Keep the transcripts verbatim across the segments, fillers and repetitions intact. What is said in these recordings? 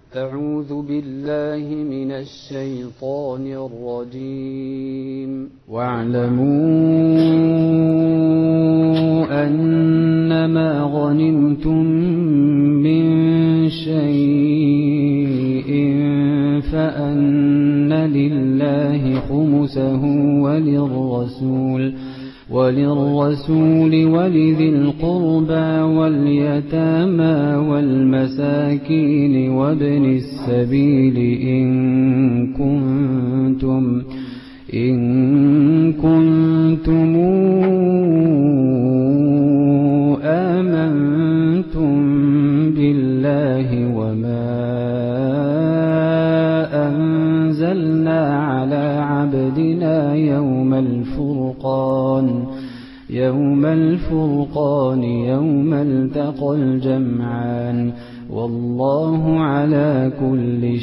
أعوذ بالله من الشيطان الرجيم. واعلموا أنما غنمتم من شيء فأن لله خمسه وللرسول وللرسول ولذي القربى واليتامى والمساكين وابن السبيل إن كنتم إن كنتم آمنتم بالله وما أنزلنا على عبدنا يوم الفرقان يوم الفرقان يوم التقى الجمعان والله على كل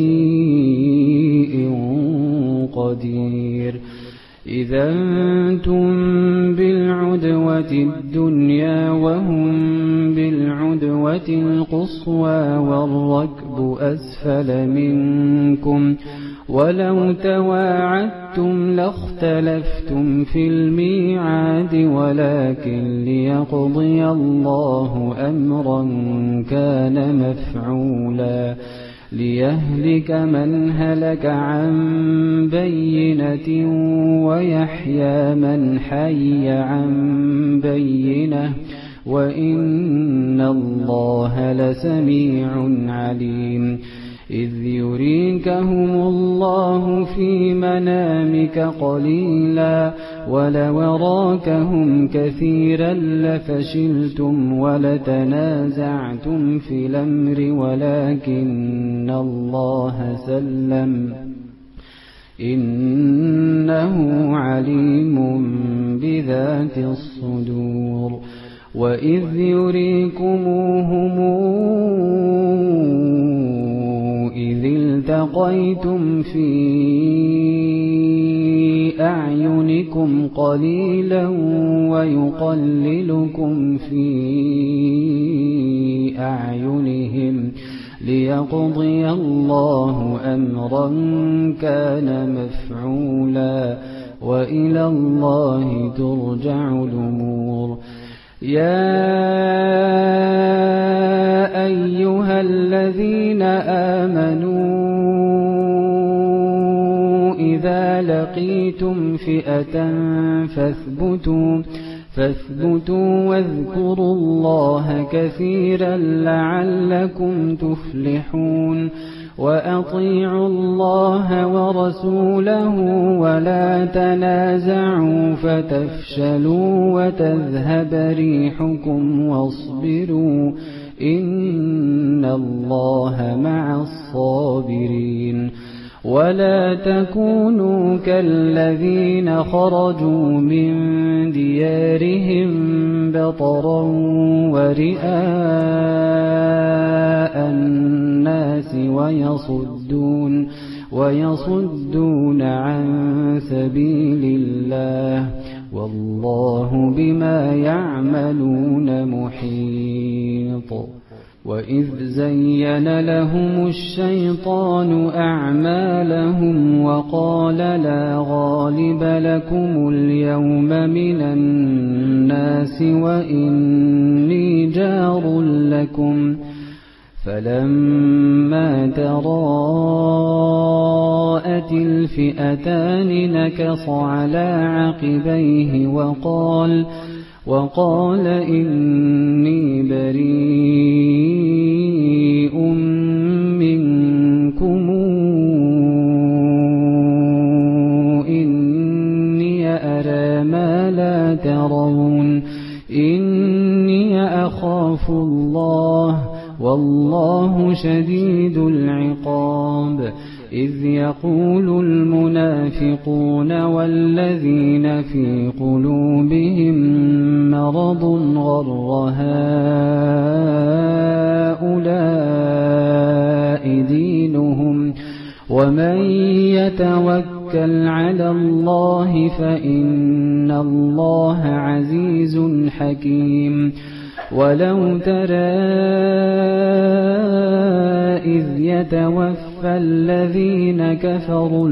شيء قدير. إذا أنتم بالعدوة الدنيا وهم بالعدوة القصوى والركب أسفل منكم ولو تواعدتم لاختلفتم في الميعاد ولكن ليقضي الله أمرا كان مفعولا ليهلك من هلك عن بينة ويحيى من حي عن بينة وإن الله لسميع عليم. إذ يريكهم الله في منامك قليلا ولو أراكهم كثيرا لفشلتم ولتنازعتم في الأمر ولكن الله سلم إنه عليم بذات الصدور. وإذ يريكموهم إذ التقيتم في أعينكم قليلا ويقللكم في أعينهم ليقضي الله أمرا كان مفعولا وإلى الله ترجع الأمور. يا أيها الذين آمنوا إذا لقيتم فئة فاثبتوا فاثبتوا واذكروا الله كثيرا لعلكم تفلحون. وأطيعوا الله ورسوله ولا تنازعوا فتفشلوا وتذهب ريحكم واصبروا إن الله مع الصابرين. ولا تكونوا كالذين خرجوا من ديارهم بطرا ورئاء الناس ويصدون ويصدون عن سبيل الله والله بما يعملون محيط. وإذ زين لهم الشيطان أعمالهم وقال لا غالب لكم اليوم من الناس وإني جار لكم فلما تراءت الفئتان نكص على عقبيه وقال وقال إني بريء منكم إني أرى ما لا ترون إني أخاف الله والله شديد العقاب. إذ يقول المنافقون والذين في قلوبهم مرض غر هؤلاء دينهم ومن يتوكل على الله فإن الله عزيز حكيم. ولو ترى إذ يتوفى الذين كفروا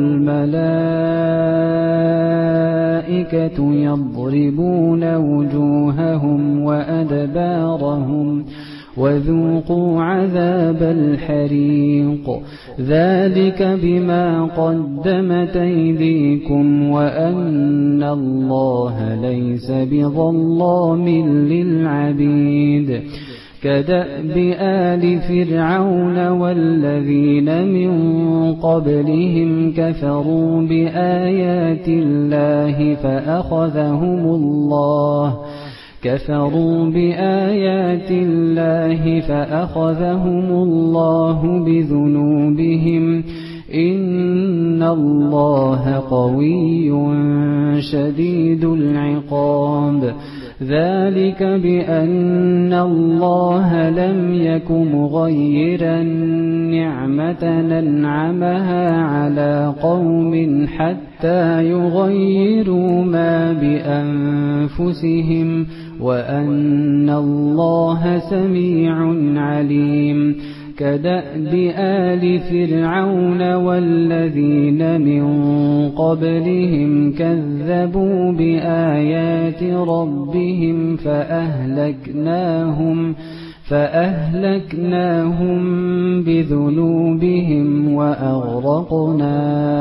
الملائكة يضربون وجوههم وأدبارهم وذوقوا عذاب الحريق ذلك بما قدمت أيديكم وأن الله ليس بظلام للعبيد كدأب آل فرعون والذين من قبلهم كفروا بآيات الله فأخذهم الله كفروا بآيات الله فأخذهم الله بذنوبهم إن الله قوي شديد العقاب ذلك بأن الله لم يك مغيرا نعمة أنعمها على قوم حتى يغيروا ما بأنفسهم وأن الله سميع عليم كدأب آل فرعون والذين من قبلهم كذبوا بآيات ربهم فأهلكناهم فأهلكناهم بذنوبهم وأغرقنا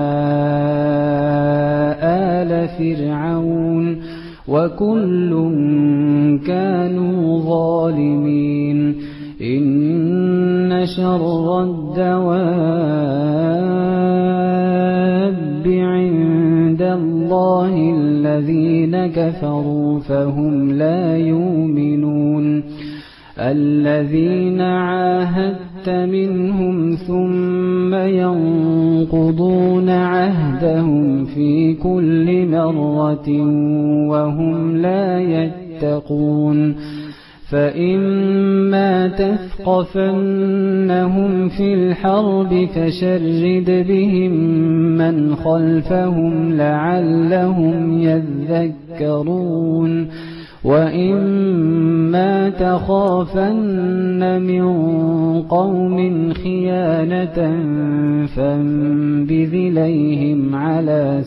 آل فرعون وكل كانوا ظالمين إن شر الدواب عند الله الذين كفروا فهم لا يؤمنون الذين عاهدت منهم ثم ينقضون عهدهم في كل مرة وهم لا يتقون فإما تثقفنهم في الحرب فشرد بهم من خلفهم لعلهم يذكرون وإما تخافن من قوم خيانة فانبذ إليهم على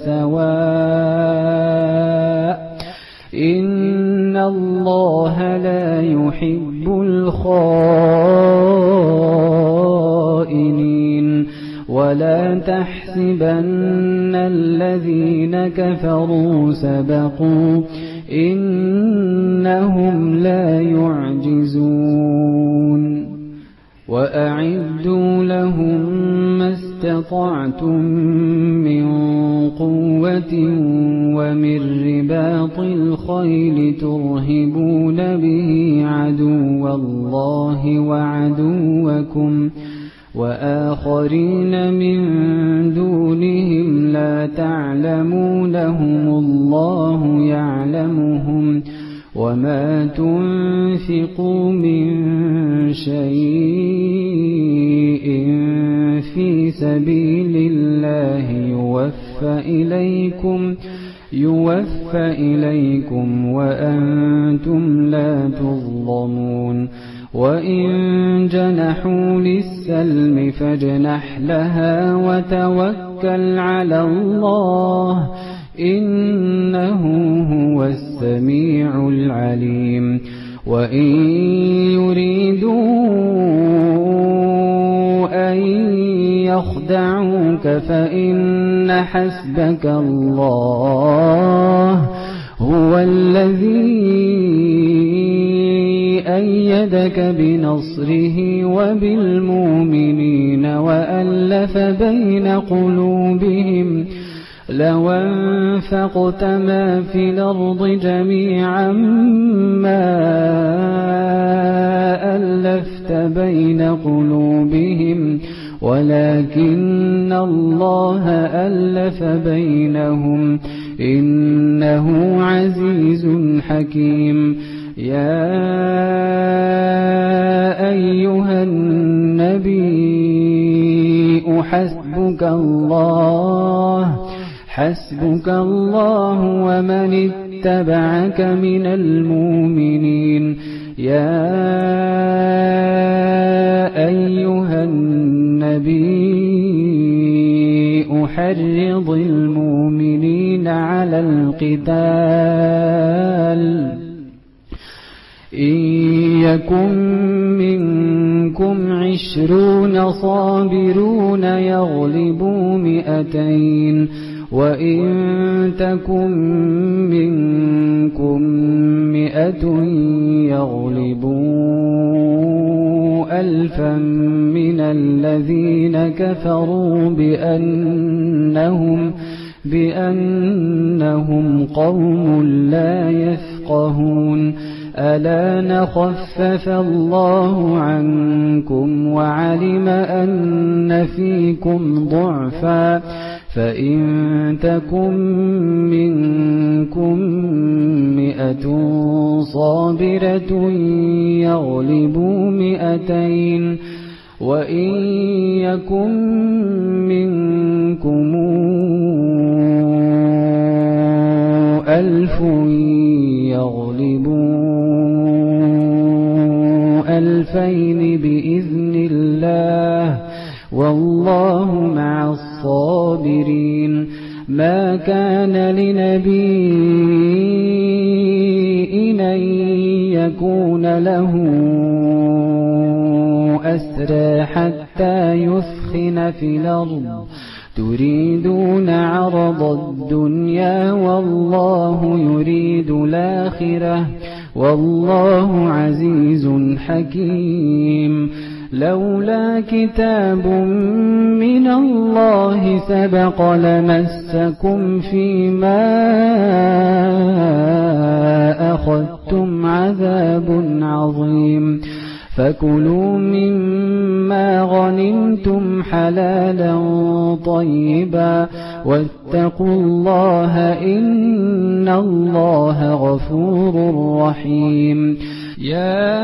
سواء إن الله لا يحب الخائنين ولا تحسبن الذين كفروا سبقوا إنهم لا يعجزون وأعدوا لهم ما استطعتم من قوة ومن رباط الخيل ترهبون به عدو الله وعدوكم وآخرين من دونهم لا تعلمونهم الله يعلمهم وما تنفقوا من شيء في سبيل الله يوفى إليكم يوفى إليكم وأنتم لا تظلمون وإن جنحوا للسلم فاجنح لها وتوكل على الله إنه هو السميع العليم وإن يريدوا أن يخدعوك فإن حسبك الله هو الذي أيدك بنصره وبالمؤمنين وألف بين قلوبهم لو أنفقت ما في الأرض جميعا ما ألفت بين قلوبهم ولكن الله ألف بينهم إنه عزيز حكيم يا أيها النبي حسبك الله حسبك الله ومن اتبعك من المؤمنين يا أيها النبي حرض المؤمنين على القتال إن يكن منكم عشرون صابرون يغلبوا مئتين وإن تكن منكم مئة يغلبوا ألفا من الذين كفروا بأنهم بأنهم قوم لا يفقهون ألا نخفف الله عنكم وعلم أن فيكم ضعفا فإن تكن منكم مئة صابرة يغلبوا مئتين وإن يكن منكم ألف يغلبوا ألفين بإذن الله والله مع الصابرين ما كان لنبي أن يكون له أسرى حتى يثخن في الأرض تريدون عرض الدنيا والله يريد الآخرة والله عزيز حكيم لولا كتاب من الله سبق لمسكم فيما أخذتم عذاب عظيم فكلوا مما غنمتم حلالا طيبا واتقوا الله إن الله غفور رحيم يا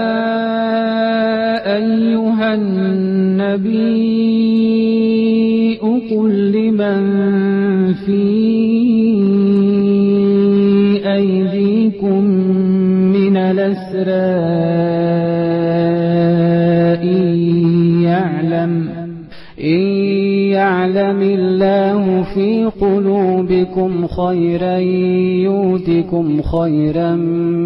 أيها النبي قل لمن في أيديكم من الأسرى إن يعلم إن يعلم الله في قلوبكم خيرا يؤتكم خيرا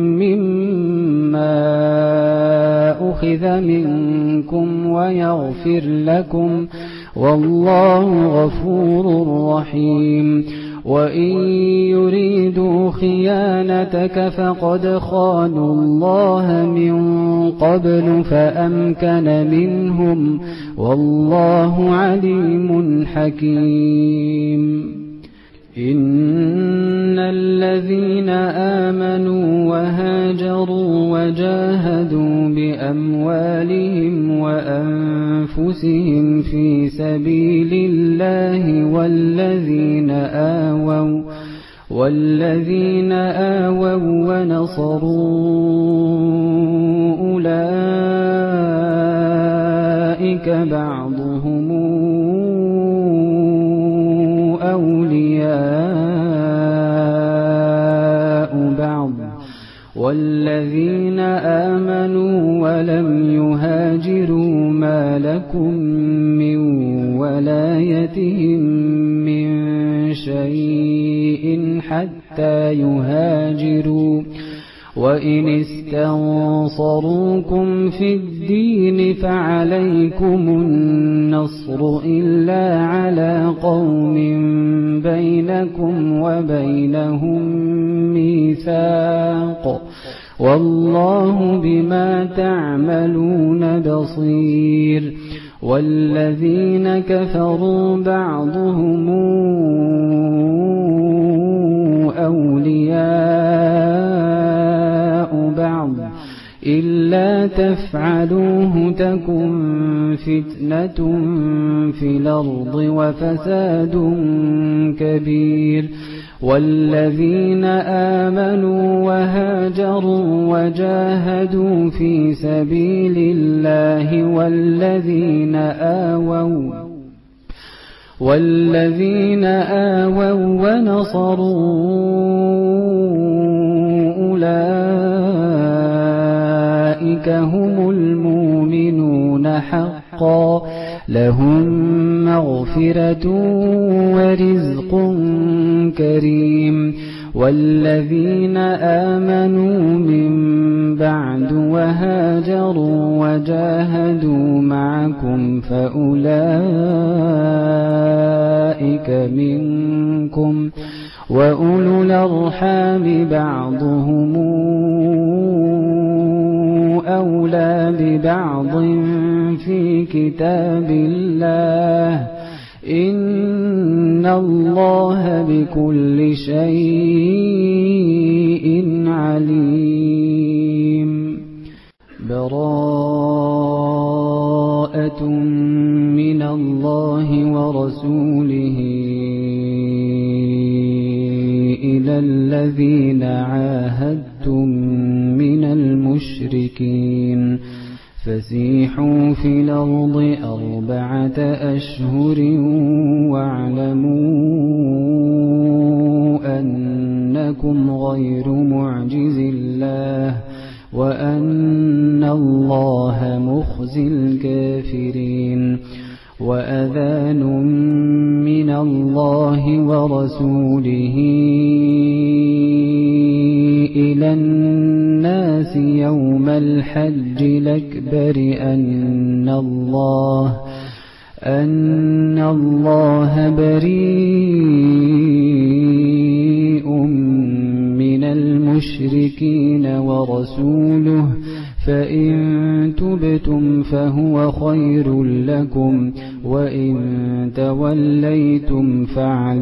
مما أخذ منكم ويغفر لكم والله غفور رحيم وإن يريدوا خيانتك فقد خانوا الله من قبل فأمكن منهم والله عليم حكيم إن الذين آمنوا وهاجروا وجاهدوا بأموالهم وأنفسهم في سبيل الله والذين آووا والذين آووا ونصروا أولئك بعضهم أولياء بعض والذين آمنوا ولم يهاجروا ما لكم من ولايتهم من شيء حتى يهاجروا وإن استنصروكم في الدين فعليكم النصر إلا على قوم بينكم وبينهم ميثاق والله بما تعملون بصير والذين كفروا بعضهم أولياء بعض إلا تفعلوه تكن فتنة في الأرض وفساد كبير والذين آمنوا وهاجروا وجاهدوا في سبيل الله والذين آووا والذين آووا ونصروا أولئك أولئك هم المؤمنون حقا لهم مغفرة ورزق كريم والذين آمنوا من بعد وهاجروا وجاهدوا معكم فأولئك منكم وأولو الأرحام بعضهم أولى ببعض في كتاب الله إن الله بكل شيء عليم براءة من الله ورسوله إلى الذين عاهدتم من المشركين فسيحوا في الأرض أربعة أشهر واعلموا أنكم غير معجز الله وأن الله مخزي الكافرين وأذان من الله ورسوله إلى الناس يوم الحج الأكبر أن الله أن الله بريء من المشركين ورسوله فإن تبتم فهو خير لكم وإن توليتم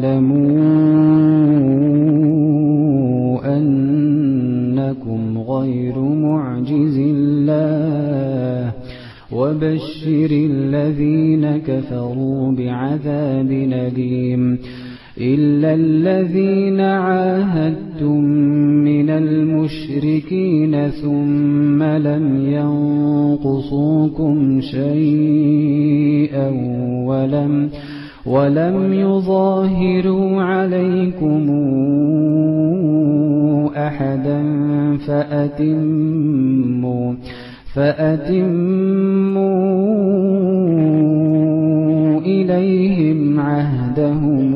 فاعلموا أنكم غير معجز الله وبشر الذين كفروا بعذاب أليم إلا الذين عاهدتم من المشركين ثم لم ينقصوكم شيئا ولم ولم يظاهروا عليكم أحدا فأتموا فأتموا إليهم عهدهم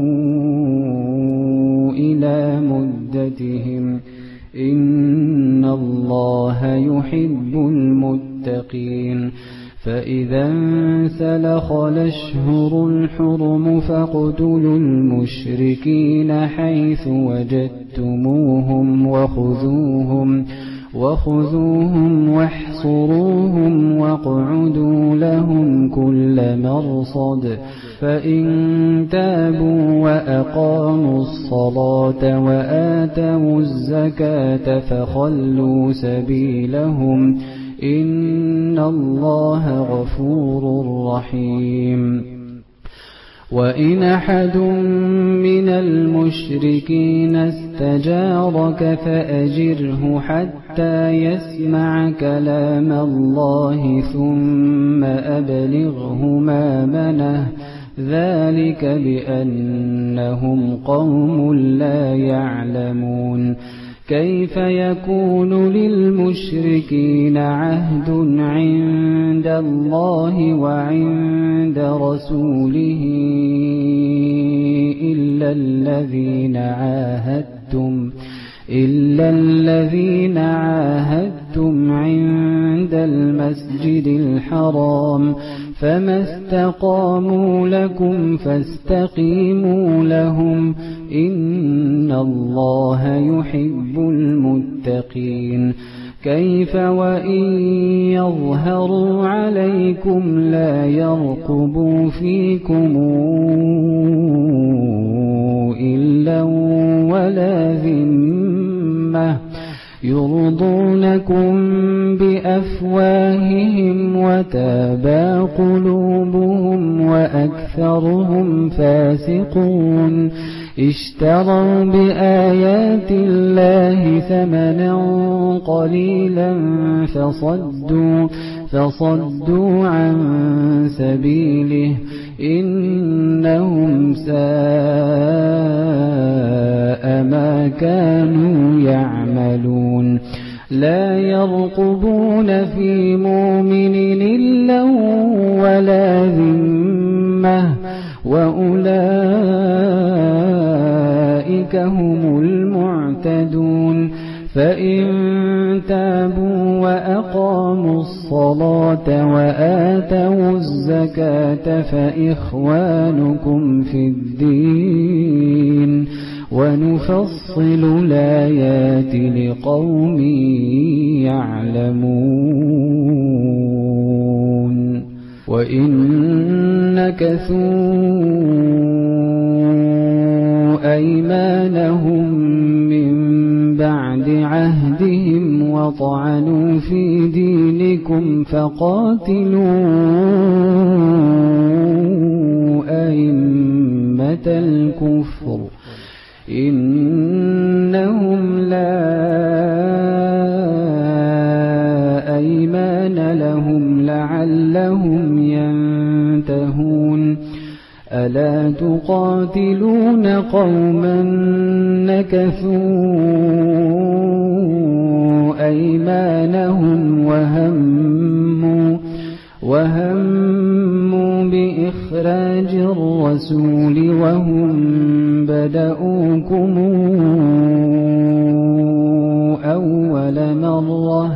إلى مدتهم إن الله يحب المتقين فإذا انسلخ الأشهر الحرم فاقتلوا المشركين حيث وجدتموهم وخذوهم وخذوهم واحصروهم واقعدوا لهم كل مرصد فإن تابوا وأقاموا الصلاة وآتوا الزكاة فخلوا سبيلهم إن الله غفور رحيم وإن أحد من المشركين استجارك فأجره حتى يسمع كلام الله ثم أبلغه مأمنه ذلك بأنهم قوم لا يعلمون كيف يكون للمشركين عهد عند الله وعند رسوله إلا الذين عاهدتم إلا الذين عاهدتم عند المسجد الحرام فما استقاموا لكم فاستقيموا لهم إن الله يحب المتقين كيف وإن يظهروا عليكم لا يرقبوا فيكم إلا ولا ذمة يرضونكم بأفواههم وتابى قلوبهم وأكثرهم فاسقون اشتروا بآيات الله ثمنا قليلا فصدوا فصدوا عن سبيله إنهم ساء ما كانوا يعملون لا يرقبون في مؤمن إلا ولا ذمة وأولئك هم المعتدون فإن تابوا وأقاموا الصلاة وآتوا الزكاة فإخوانكم في الدين ونفصل الآيات لقوم يعلمون وإن نكثوا أيمانهم من بعد عهدهم وطعنوا في دينكم فقاتلوا أئمة الكفر إنهم لا أيمان لهم لعلهم ينتهون ألا تقاتلون قوما نكثوا أيمانهم وهموا وهموا بإخراج الرسول وهم بدؤوكم أول مرة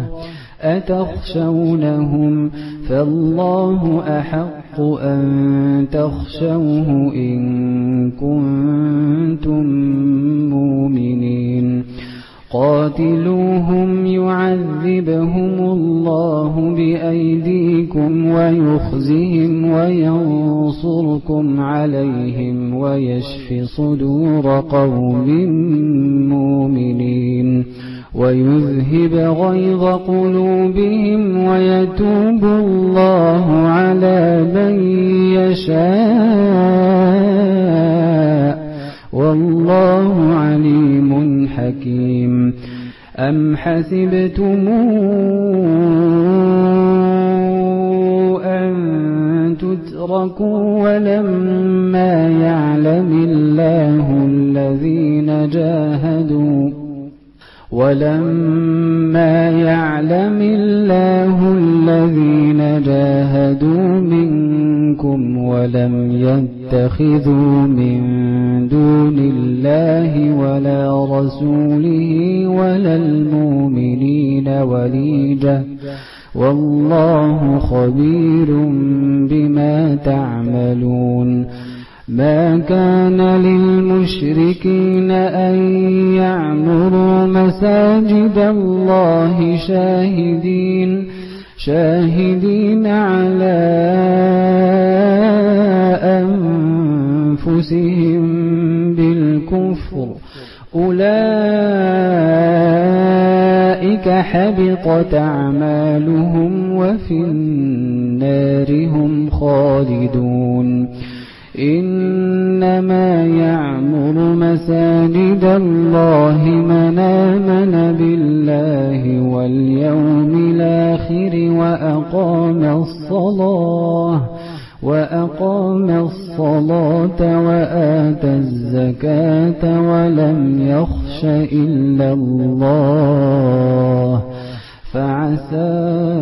أتخشونهم فالله أحق أن تخشوه إن كنتم مؤمنين قاتلوهم يعذبهم الله بأيديكم ويخزهم وينصركم عليهم ويشف صدور قوم مؤمنين ويذهب غيظ قلوبهم ويتوب الله على من يشاء والله عليم حكيم أم حسبتم أن تتركوا ولما يعلم الله الذين جاهدوا ولما يعلم الله الذين جاهدوا منكم ولم يتخذوا من دون الله ولا رسوله ولا المؤمنين وليجة والله خبير بما تعملون ما كان للمشركين أن يعمروا مساجد الله شاهدين شاهدين على أنفسهم بالكفر أولئك حبطت أعمالهم وفي النار هم خالدون إنما يعمر مساجد الله من آمن بالله واليوم الآخر وأقام الصلاة وأقام الصلاة وآتى الزكاة ولم يخش إلا الله فعسى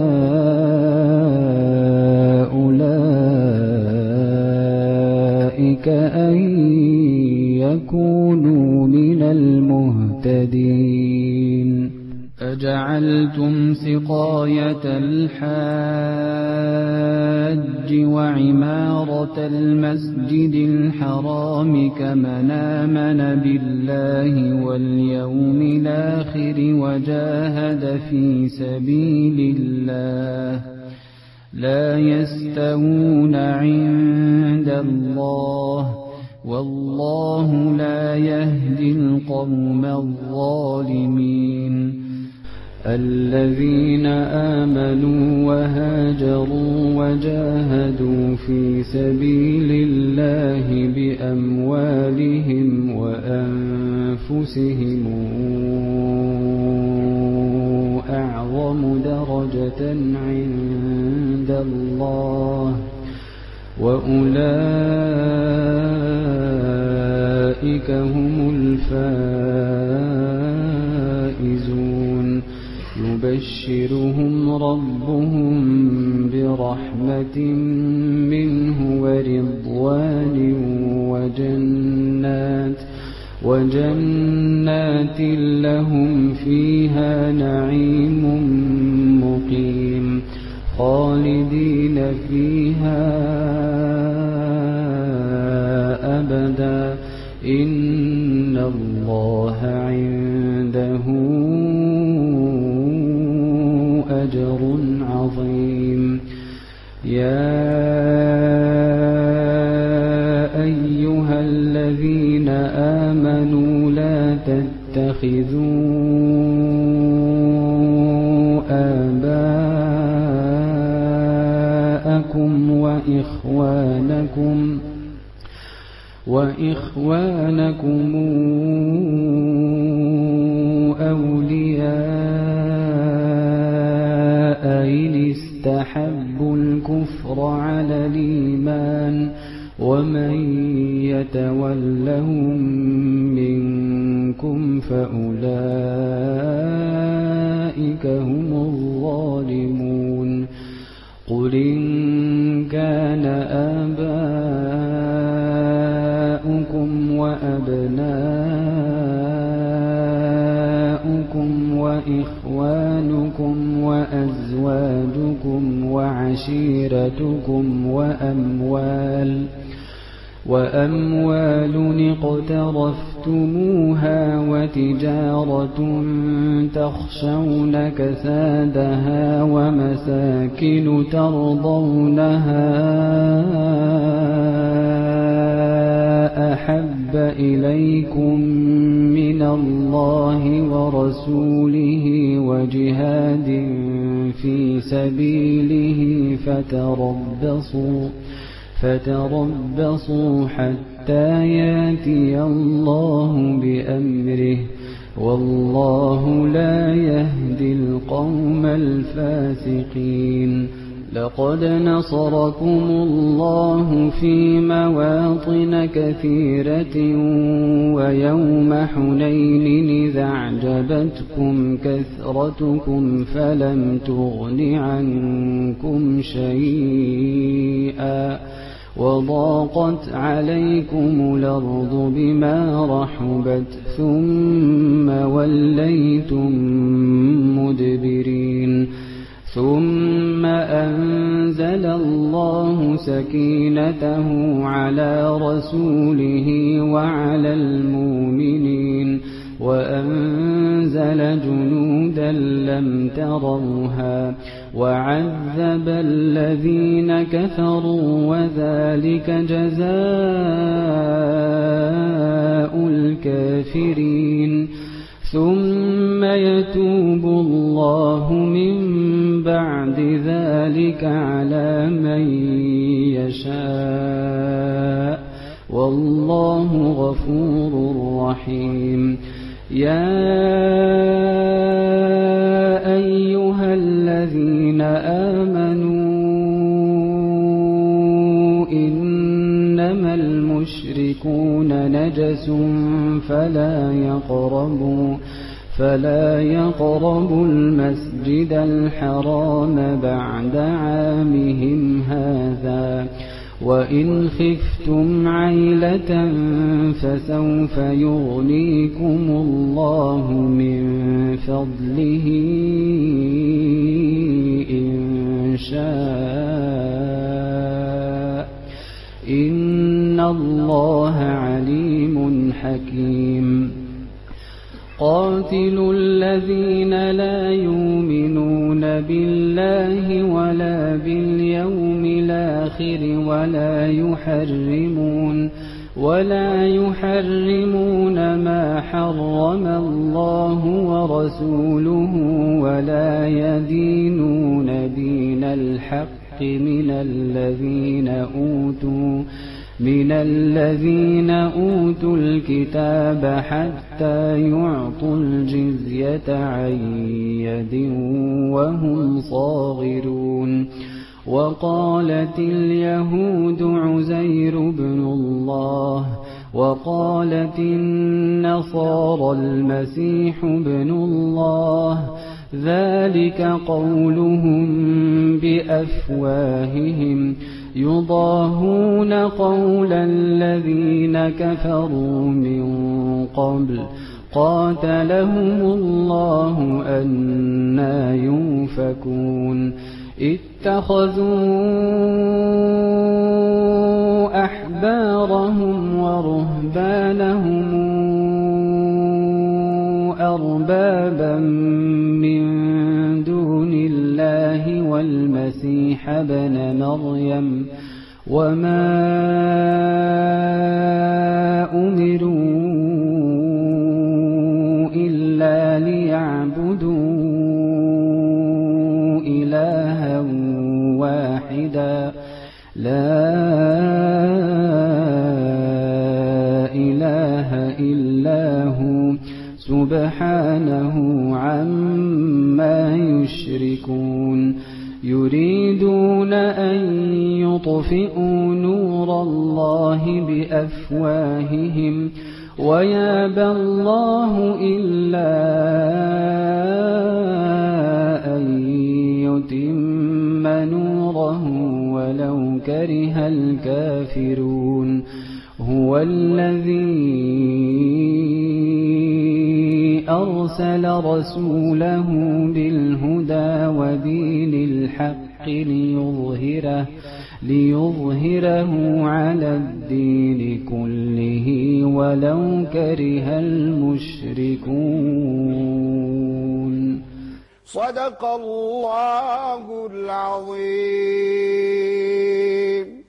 أولئك أن يكونوا من المهتدين أجعلتم سقاية الحاج وعمارة المسجد الحرام كمن آمن بالله واليوم الآخر وجاهد في سبيل الله لا يستوون عند الله والله لا يهدي القوم الظالمين الذين آمنوا وهاجروا وجاهدوا في سبيل الله بأموالهم وأنفسهم أعظم درجة عند الله وأولئك هم الفائزون يبشرهم ربهم برحمة منه ورضوان وجنات وجنات لهم فيها نعيم مقيم خالدين فيها أبدا إن الله عنده أجر عظيم. يا أيها الذين آمنوا لا تتخذوا آباءكم وإخوانكم وإخوانكم أولياء إن استحبوا الكفر على الإيمان ومن يتولهم منكم فأولئك هم الظالمون. قل إن كان آباؤكم وأبناؤكم وإخوانكم وأزواجكم وعشيرتكم وأموال وأموال اقترفتموها وتجارة تخشون كسادها ومساكن ترضونها أحب إليكم من الله ورسوله وجهاد في سبيله فتربصوا فتربصوا حتى ياتي الله بأمره والله لا يهدي القوم الفاسقين. لقد نصركم الله في مواطن كثيرة ويوم حنين إذ أعجبتكم كثرتكم فلم تغن عنكم شيئا وضاقت عليكم الأرض بما رحبت ثم وليتم مدبرين. ثم أنزل الله سكينته على رسوله وعلى المؤمنين وأنزل جنودا لم تروها وعذب الذين كفروا وذلك جزاء الكافرين. ثم يتوب الله من بعد ذلك على من يشاء والله غفور رحيم. يا أيها الذين آمنوا إنما المشركون نجس فلا يقربوا فلا يقربوا المسجد الحرام بعد عامهم هذا وإن خفتم عيلة فسوف يغنيكم الله من فضله إن شاء إن الله عليم حكيم. قاتلوا الذين لا يؤمنون بالله ولا باليوم الآخر ولا يحرمون ولا يحرمون ما حرم الله ورسوله ولا يدينون دين الحق من الذين أوتوا من الذين أوتوا الكتاب حتى يعطوا الجزية عن يد وهم صاغرون. وقالت اليهود عزير بن الله وقالت النصارى المسيح بن الله ذلك قولهم بأفواههم يضاهون قول الذين كفروا من قبل قاتلهم الله أنى يؤفكون اتخذوا أحبارهم ورهبانهم أربابا من دون الله والمسيح ابن مريم وما أمروا إلا ليعبدوا إلها واحدا لا إله إلا هو سبحانه عما يشركون يريدون أن يطفئوا نور الله بأفواههم ويابى الله إلا أن يتم نوره ولو كره الكافرون هو الذي أرسل رسوله بالهدى ودين الحق ليظهره, ليظهره على الدين كله ولو كره المشركون. صدق الله العظيم.